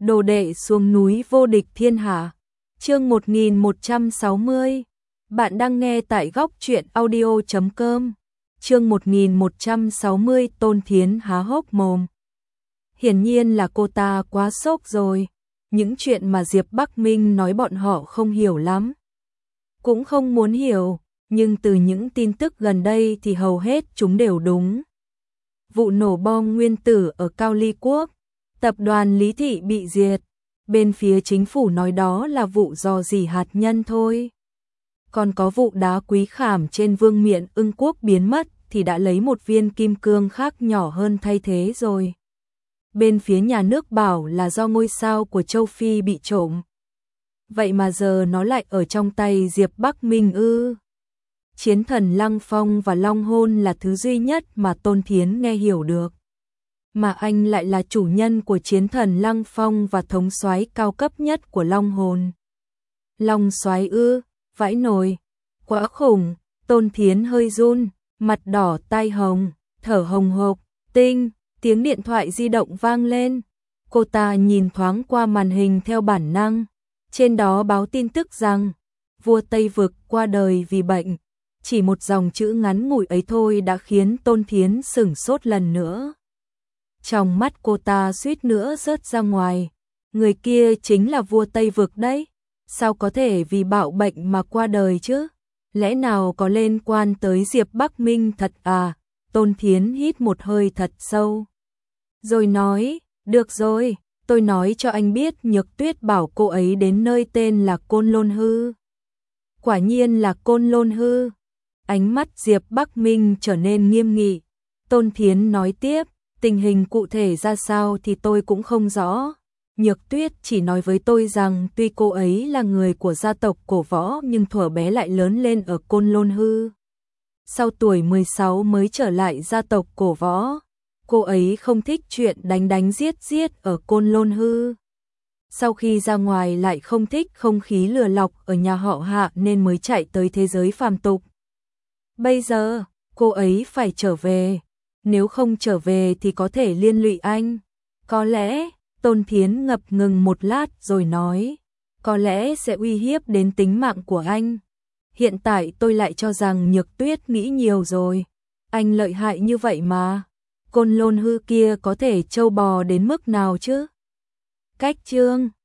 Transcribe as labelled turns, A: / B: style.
A: Đồ đệ xuống núi vô địch thiên hạ. Chương 1160. Bạn đang nghe tại góc truyện audio.com. Chương 1160 Tôn Thiến há hốc mồm. Hiển nhiên là cô ta quá sốc rồi. Những chuyện mà Diệp Bắc Minh nói bọn họ không hiểu lắm. Cũng không muốn hiểu, nhưng từ những tin tức gần đây thì hầu hết chúng đều đúng. Vụ nổ bom nguyên tử ở Cao Ly Quốc, tập đoàn Lý Thị bị diệt, bên phía chính phủ nói đó là vụ rò rỉ hạt nhân thôi. Còn có vụ đá quý khảm trên vương miện Ưng Quốc biến mất thì đã lấy một viên kim cương khác nhỏ hơn thay thế rồi. Bên phía nhà nước bảo là do ngôi sao của châu Phi bị trộm. Vậy mà giờ nó lại ở trong tay Diệp Bắc Minh ư? Chiến thần Lăng Phong và Long Hôn là thứ duy nhất mà Tôn Thiến nghe hiểu được. Mà anh lại là chủ nhân của chiến thần Lăng Phong và thống soái cao cấp nhất của Long Hồn. Long soái ư? Vãi nồi. Quá khủng. Tôn Thiến hơi run, mặt đỏ tai hồng, thở hồng hộc. Tinh, tiếng điện thoại di động vang lên. Cô ta nhìn thoáng qua màn hình theo bản năng. Trên đó báo tin tức rằng vua Tây Vực qua đời vì bệnh. Chỉ một dòng chữ ngắn ngủi ấy thôi đã khiến Tôn Thiến sửng sốt lần nữa. Trong mắt cô ta suýt nữa rớt ra ngoài. Người kia chính là vua Tây Vực đấy. Sao có thể vì bạo bệnh mà qua đời chứ? Lẽ nào có liên quan tới Diệp Bắc Minh thật à? Tôn Thiến hít một hơi thật sâu. Rồi nói, được rồi, tôi nói cho anh biết Nhược Tuyết bảo cô ấy đến nơi tên là Côn Lôn Hư. Quả nhiên là Côn Lôn Hư. Ánh mắt Diệp Bắc Minh trở nên nghiêm nghị. Tôn Thiến nói tiếp, tình hình cụ thể ra sao thì tôi cũng không rõ. Nhược Tuyết chỉ nói với tôi rằng tuy cô ấy là người của gia tộc cổ võ nhưng thuở bé lại lớn lên ở Côn Lôn Hư. Sau tuổi 16 mới trở lại gia tộc cổ võ. Cô ấy không thích chuyện đánh đánh giết giết ở Côn Lôn Hư. Sau khi ra ngoài lại không thích không khí lừa lọc ở nhà họ Hạ nên mới chạy tới thế giới phàm tục. Bây giờ, cô ấy phải trở về. Nếu không trở về thì có thể liên lụy anh. Có lẽ, Tôn Thiến ngập ngừng một lát rồi nói. Có lẽ sẽ uy hiếp đến tính mạng của anh. Hiện tại tôi lại cho rằng Nhược Tuyết nghĩ nhiều rồi. Anh lợi hại như vậy mà. Côn Lôn Hư kia có thể trâu bò đến mức nào chứ? Cách chương